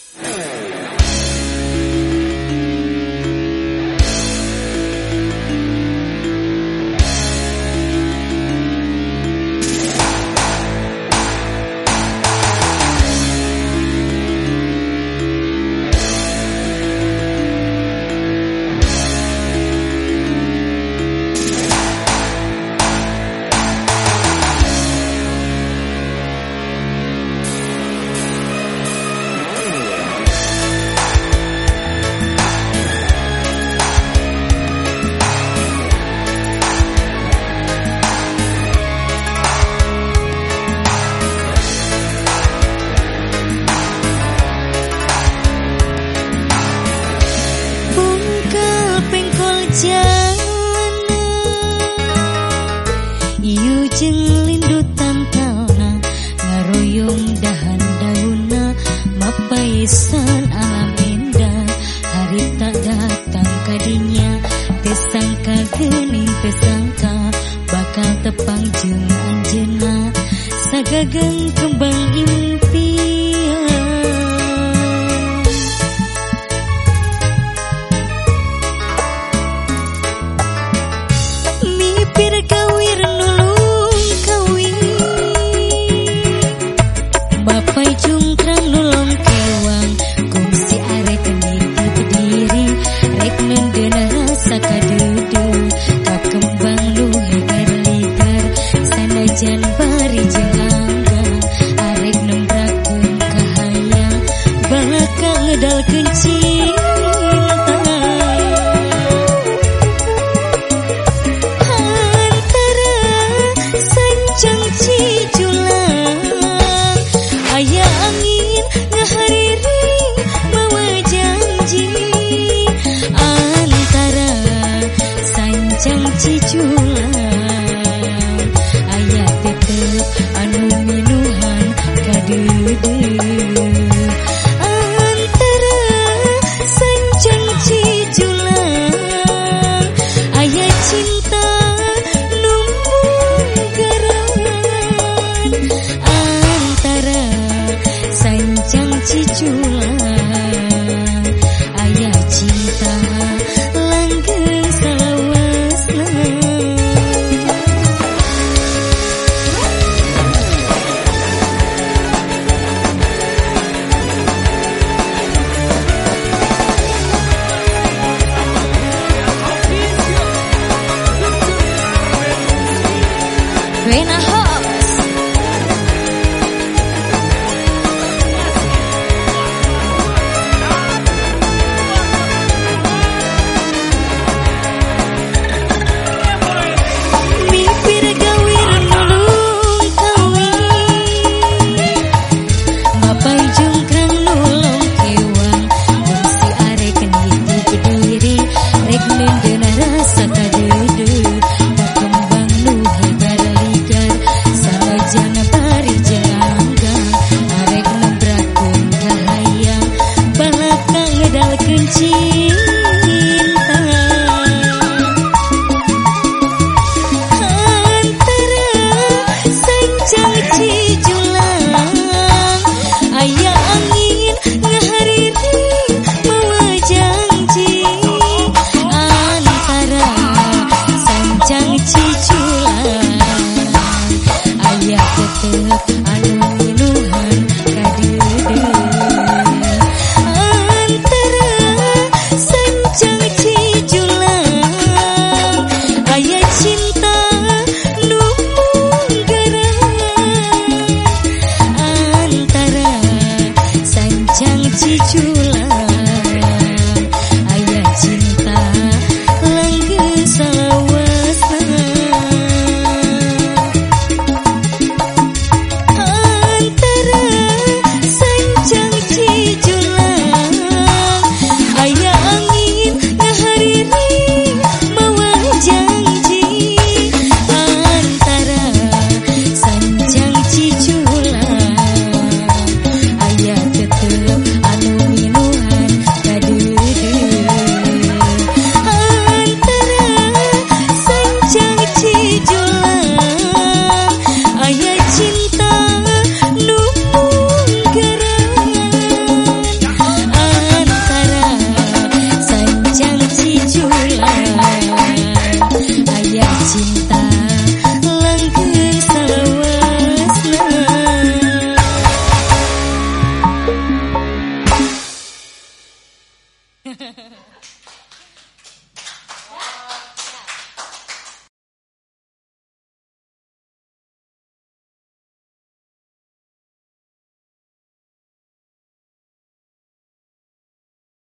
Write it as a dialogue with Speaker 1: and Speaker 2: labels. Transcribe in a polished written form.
Speaker 1: Pisan alam indah, hari tak datang kadinya. Tesangka gening tesangka bakal tepang jeung anjeunna sagageng kembang impian. Mipir kawir nulung kawin, bapai cungkrang nulung kewang, kungsi arek nitip diri, rek nendena rasa kadudu, kakembang luhe garligar, sanajan bari jeung anggang, arek nembrakeun kahayang, balaka ngedalkeun cinta. Ciculan aya tetep anu minuhan kadeudeut antara sancang ciculan aya cinta nu garawan antara sancang ciculan aya cinta langgeng salawas. Rena House. Mipir gawir nulung kawin, bapai jungkrang nulung kewang, kungsi arek nitip diri, rek nendena rasa kadudu, kakembang luhe garligar, sanajan bari jeung anggang, arek nembrakeun kahayang, balaka ngedalkeun cinta. Aya angin ngahariring mawa janji antara sancang ciculan aya tetep anu minuhan kadeudeut antara sancang ciculan aya cinta nu garawan antara sancang ciculan